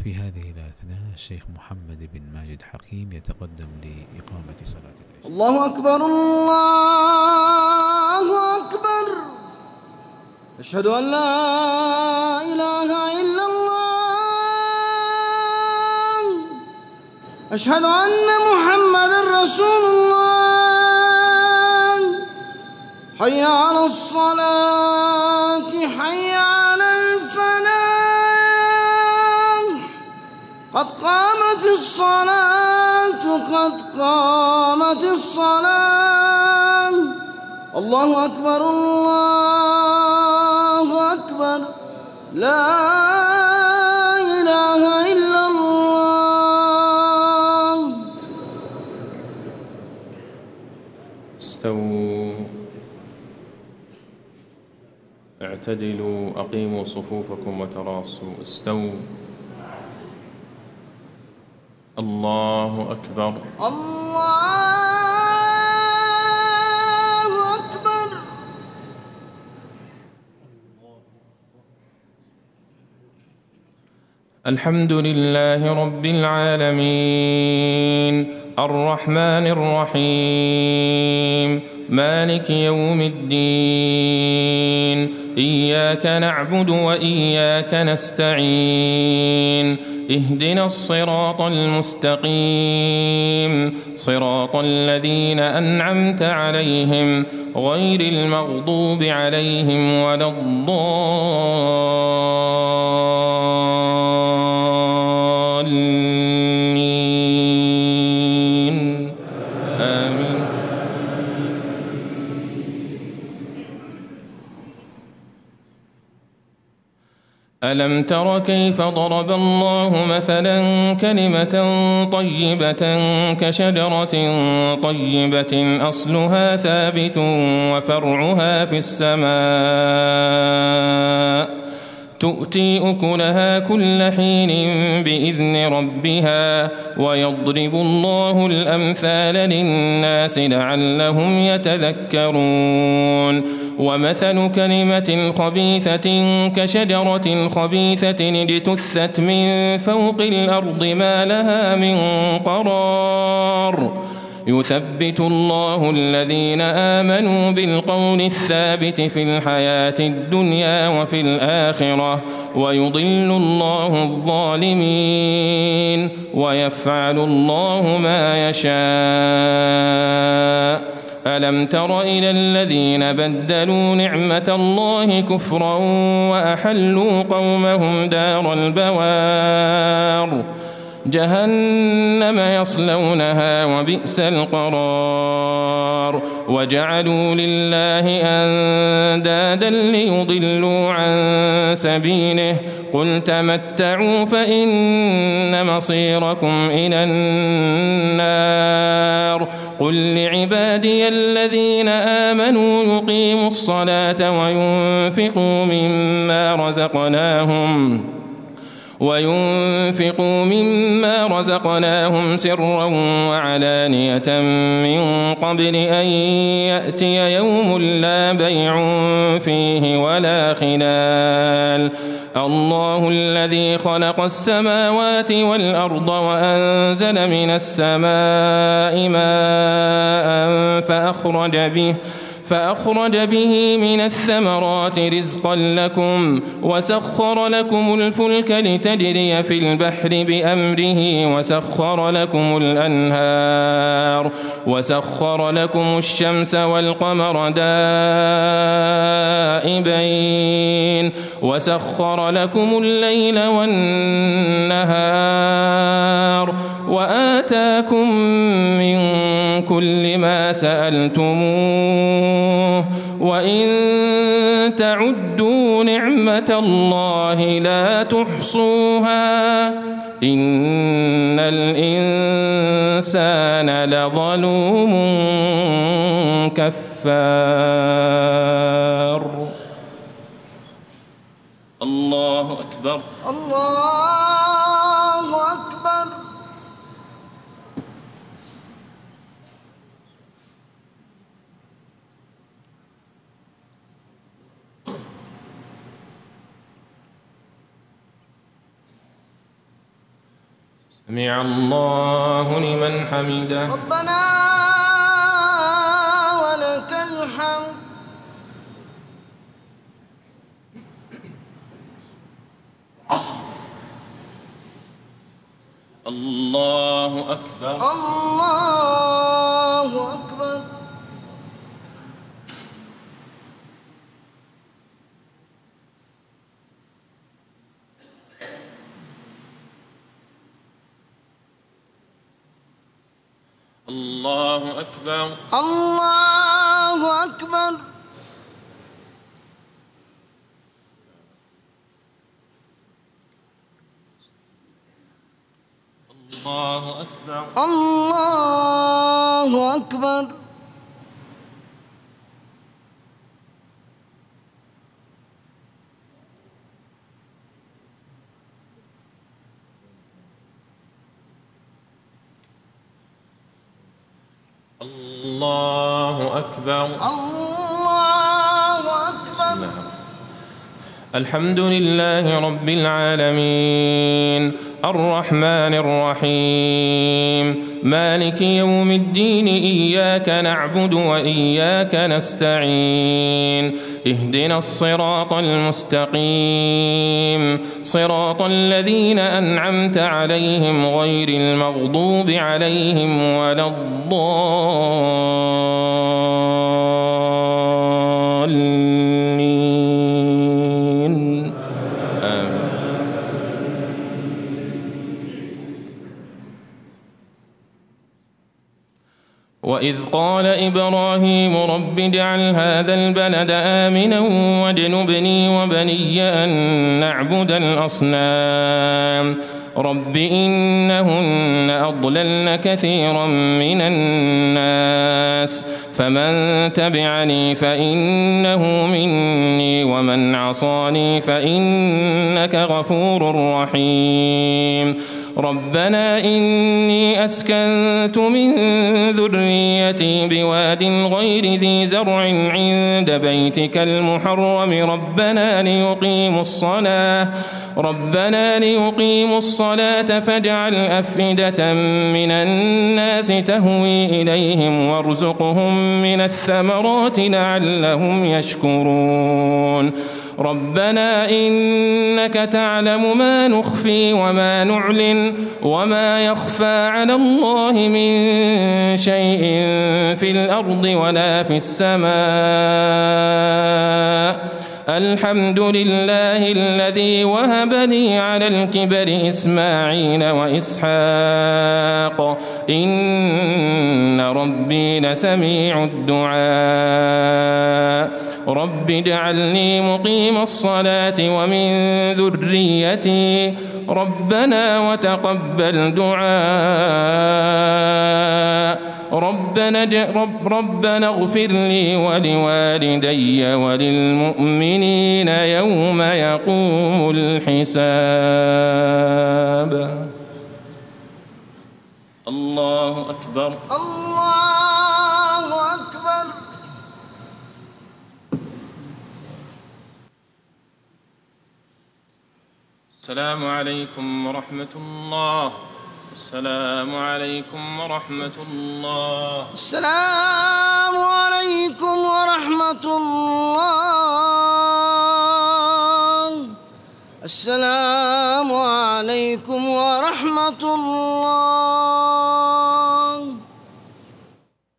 في هذه الأثناء الشيخ محمد بن ماجد حكيم يتقدم لإقامة صلاة العشاء. الله أكبر الله أكبر، أشهد أن لا إله إلا الله، أشهد أن محمدًا رسول الله، حي على الصلاة حي على الفلاح، قد قامت الصلاة قد قامت الصلاة. الله أكبر الله أكبر، لا إله إلا الله. استووا، اعتدلوا، أقيموا صفوفكم وتراصوا. استووا. الله أكبر. الله أكبر. الحمد لله رب العالمين، الرحمن الرحيم، مالك يوم الدين، إياك نعبد وإياك نستعين، اهدنا الصراط المستقيم، صراط الذين أنعمت عليهم غير المغضوب عليهم ولا الضالين. آمين. ألم تر كيف ضرب الله مثلا كلمة طيبة كشجرة طيبة أصلها ثابت وفرعها في السماء تؤتي أكلها كل حين بإذن ربها ويضرب الله الأمثال للناس لعلهم يتذكرون. ومثل كلمة خبيثة كشجرة خبيثة اجتثت من فوق الأرض ما لها من قرار. يثبت الله الذين آمنوا بالقول الثابت في الحياة الدنيا وفي الآخرة ويضل الله الظالمين ويفعل الله ما يشاء. ألم تر إلى الذين بدلوا نعمة الله كفرا وأحلوا قومهم دار البوار جهنم يصلونها وبئس القرار. وجعلوا لله أندادا ليضلوا عن سبيله قل تمتعوا فإن مصيركم إلى النار. قل لعبادي الذين آمنوا يقيموا الصلاة وينفقوا مما رزقناهم سرا وعلانية من قبل أن يأتي يوم لا بيع فيه ولا خلال. الله الذي خلق السماوات والأرض وأنزل من السماء ماء فأخرج به من الثمرات رزقا لكم وسخر لكم الفلك لتجري في البحر بأمره وسخر لكم الأنهار وسخر لكم الشمس والقمر دائبين وسخر لكم الليل والنهار وآتاكم من كل ما سألتموه وإن تعدوا نعمة الله لا تحصوها إن الإنسان لظلوم كفار. الله أكبر. الله أكبر. سمع الله لمن حمده. ربنا ولك الحمد. الله أكبر. الله أكبر. الله أكبر. الله أكبر. الله أكبر. الله أكبر. الله أكبر. الله أكبر. الحمد لله رب العالمين الرحمن الرحيم مالك يوم الدين إياك نعبد وإياك نستعين اهدنا الصراط المستقيم صراط الذين أنعمت عليهم غير المغضوب عليهم ولا الضالين آمين. وإذ قال إبراهيم رب اجعل هذا البلد آمنا واجنبني وبني أن نعبد الأصنام رب إنهن أضللن كثيرا من الناس فمن تبعني فإنه مني ومن عصاني فإنك غفور رحيم ربنا إني أسكنت من ذريتي بواد غير ذي زرع عند بيتك المحرم ربنا ليقيموا الصلاة فاجعل أفئدة من الناس تهوي إليهم وارزقهم من الثمرات لعلهم يشكرون ربنا إنك تعلم ما نخفي وما نعلن وما يخفى على الله من شيء في الأرض ولا في السماء الحمد لله الذي وهب لي على الكبر إسماعيل وإسحاق إن ربي لسميع الدعاء رب اجعلني مقيم الصلاة ومن ذريتي ربنا وتقبل دعاء ربنا اغفر لي ولوالدي وللمؤمنين يوم يقوم الحساب. الله أكبر. الله أكبر. السلام عليكم ورحمة الله. السلام عليكم ورحمة الله. السلام عليكم ورحمة الله. السلام عليكم ورحمة الله.